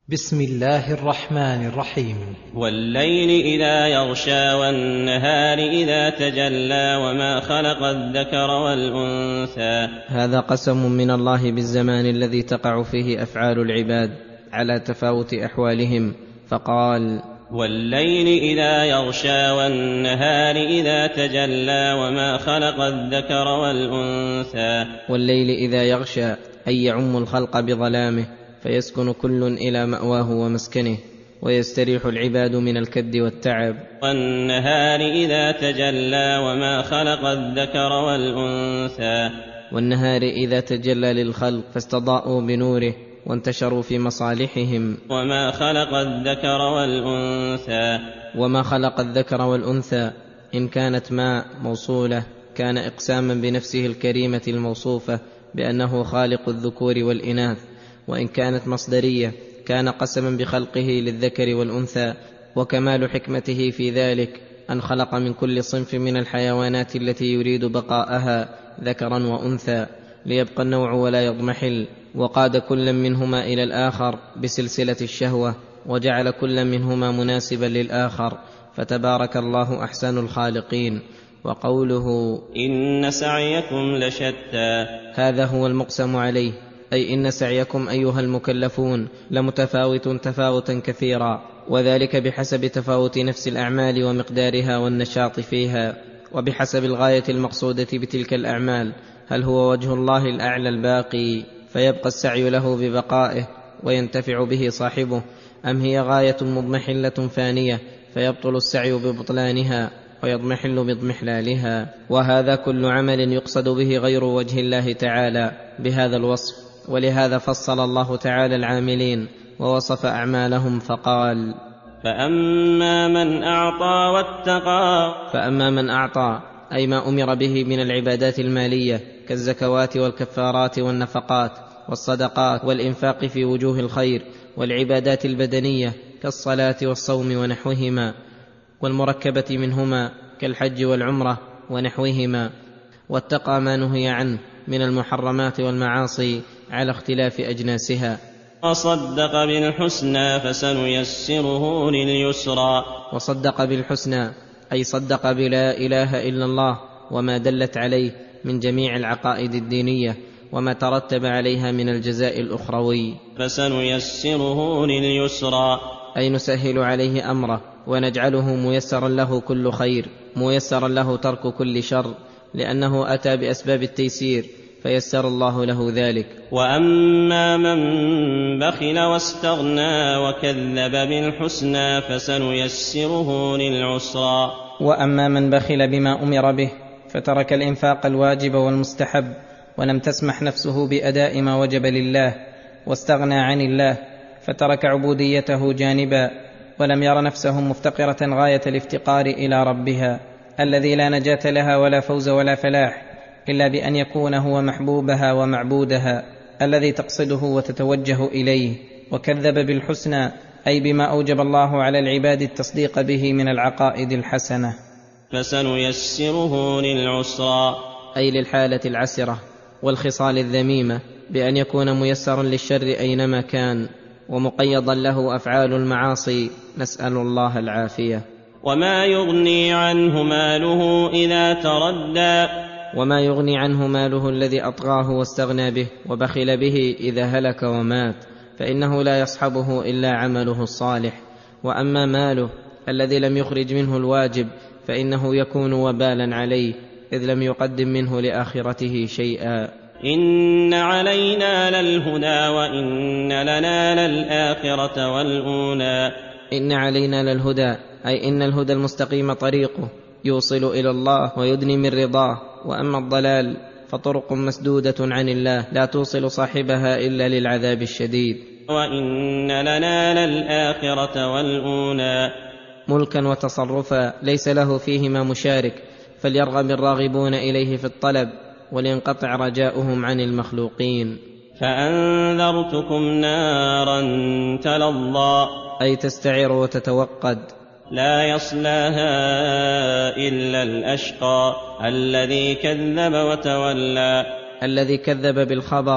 بسم الله الرحمن الرحيم. والليل إذا يغشى والنهار إذا تجلى وما خلق الذكر والأنثى. هذا قسم من الله بالزمان الذي تقع فيه أفعال العباد على تفاوت أحوالهم، فقال: والليل إذا يغشى والنهار إذا تجلى وما خلق الذكر والأنثى. والليل إذا يغشى أي يعم الخلق بظلامه، فيسكن كل إلى مأواه ومسكنه، ويستريح العباد من الكد والتعب. والنهار إذا تجلى وما خلق الذكر والأنثى. والنهار إذا تجلى للخلق فاستضاءوا بنوره وانتشروا في مصالحهم. وما خلق الذكر والأنثى. وما خلق الذكر والأنثى إن كانت ماء موصولة كان إقساما بنفسه الكريمة الموصوفة بأنه خالق الذكور والإناث، وإن كانت مصدرية كان قسما بخلقه للذكر والأنثى. وكمال حكمته في ذلك أن خلق من كل صنف من الحيوانات التي يريد بقاءها ذكرا وأنثى ليبقى النوع ولا يضمحل، وقاد كل منهما إلى الآخر بسلسلة الشهوة، وجعل كل منهما مناسبا للآخر، فتبارك الله أحسن الخالقين. وقوله: إن سعيكم لشتى، هذا هو المقسم عليه، أي إن سعيكم أيها المكلفون لمتفاوت تفاوتا كثيرا، وذلك بحسب تفاوت نفس الأعمال ومقدارها والنشاط فيها، وبحسب الغاية المقصودة بتلك الأعمال. هل هو وجه الله الأعلى الباقي فيبقى السعي له ببقائه وينتفع به صاحبه، أم هي غاية مضمحلة فانية فيبطل السعي ببطلانها ويضمحل باضمحلالها؟ وهذا كل عمل يقصد به غير وجه الله تعالى بهذا الوصف، ولهذا فصل الله تعالى العاملين ووصف أعمالهم فقال: فأما من أعطى واتقى. فأما من أعطى أي ما أمر به من العبادات المالية كالزكوات والكفارات والنفقات والصدقات والإنفاق في وجوه الخير، والعبادات البدنية كالصلاة والصوم ونحوهما، والمركبة منهما كالحج والعمرة ونحوهما، واتقى ما نهي عنه من المحرمات والمعاصي على اختلاف أجناسها. وصدق بالحسنى فسنيسره لليسرى. وصدق بالحسنى أي صدق بلا إله إلا الله وما دلت عليه من جميع العقائد الدينية وما ترتب عليها من الجزاء الأخروي. فسنيسره لليسرى أي نسهل عليه أمره ونجعله ميسرا له كل خير، ميسرا له ترك كل شر، لأنه أتى بأسباب التيسير فيسر الله له ذلك. وأما من بخل واستغنى وكذب بالحسنى فسنيسره للعسرى. وأما من بخل بما أمر به فترك الإنفاق الواجب والمستحب ولم تسمح نفسه بأداء ما وجب لله، واستغنى عن الله فترك عبوديته جانبا، ولم ير نفسه مفتقرة غاية الافتقار إلى ربها الذي لا نجاة لها ولا فوز ولا فلاح إلا بأن يكون هو محبوبها ومعبودها الذي تقصده وتتوجه إليه. وكذب بالحسنى أي بما أوجب الله على العباد التصديق به من العقائد الحسنة. فسنيسره للعسرى أي للحالة العسرة والخصال الذميمة، بأن يكون ميسرا للشر أينما كان، ومقيضا له أفعال المعاصي، نسأل الله العافية. وما يغني عنه ماله إذا تردى. وما يغني عنه ماله الذي أطغاه واستغنى به وبخل به إذا هلك ومات، فإنه لا يصحبه إلا عمله الصالح. وأما ماله الذي لم يخرج منه الواجب فإنه يكون وبالا عليه، إذ لم يقدم منه لآخرته شيئا. إن علينا للهدى وإن لنا للآخرة والأولى. إن علينا للهدى أي إن الهدى المستقيم طريقه يوصل إلى الله ويدني من رضاه، وأما الضلال فطرق مسدودة عن الله لا توصل صاحبها إلا للعذاب الشديد. وإن لنا للآخرة والأولى. ملكا وتصرفا ليس له فيهما مشارك، فليرغب الراغبون إليه في الطلب ولينقطع رجاؤهم عن المخلوقين. فأنذرتكم نارا تلظى أي تستعر وتتوقد. لا يصلاها إلا الأشقى الذي كذب وتولى. الذي كذب بالخبر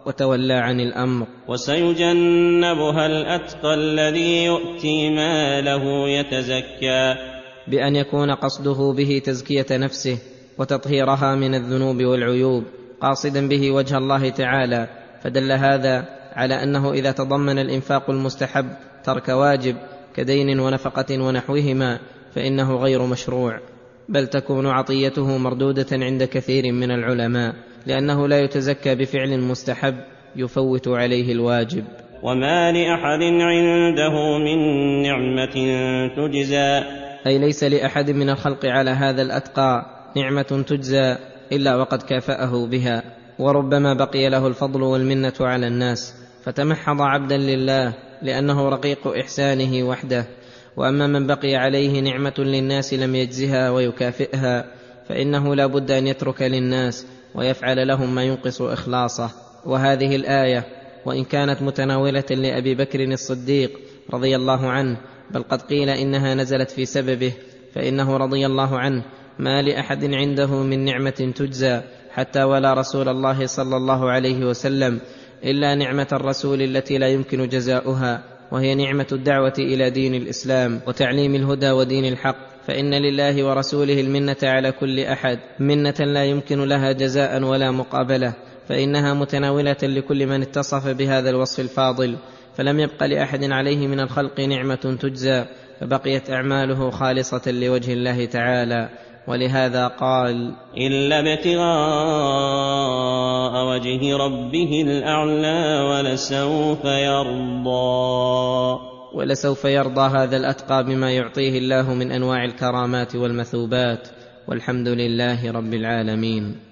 وتولى عن الأمر. وسيجنبها الأتقى الذي يؤتي ماله يتزكى، بأن يكون قصده به تزكية نفسه وتطهيرها من الذنوب والعيوب، قاصدا به وجه الله تعالى. فدل هذا على أنه إذا تضمن الإنفاق المستحب ترك واجب كدين ونفقة ونحوهما فإنه غير مشروع، بل تكون عطيته مردودة عند كثير من العلماء، لأنه لا يتزكى بفعل مستحب يفوت عليه الواجب. وما لأحد عنده من نعمة تجزى، أي ليس لأحد من الخلق على هذا الأتقى نعمة تجزى إلا وقد كافأه بها، وربما بقي له الفضل والمنة على الناس فتمحض عبدا لله لأنه رقيق إحسانه وحده. وأما من بقي عليه نعمة للناس لم يجزها ويكافئها فإنه لا بد أن يترك للناس ويفعل لهم ما ينقص إخلاصه. وهذه الآية وإن كانت متناولة لأبي بكر الصديق رضي الله عنه، بل قد قيل إنها نزلت في سببه، فإنه رضي الله عنه ما لأحد عنده من نعمة تجزى حتى ولا رسول الله صلى الله عليه وسلم إلا نعمة الرسول التي لا يمكن جزاؤها، وهي نعمة الدعوة إلى دين الإسلام وتعليم الهدى ودين الحق. فإن لله ورسوله المنة على كل أحد، منة لا يمكن لها جزاء ولا مقابلة، فإنها متناولة لكل من اتصف بهذا الوصف الفاضل، فلم يبق لأحد عليه من الخلق نعمة تجزى، فبقيت أعماله خالصة لوجه الله تعالى. ولهذا قال: إلا ابتغاء وجه ربه الأعلى ولسوف يرضى هذا الأتقى بما يعطيه الله من أنواع الكرامات والمثوبات. والحمد لله رب العالمين.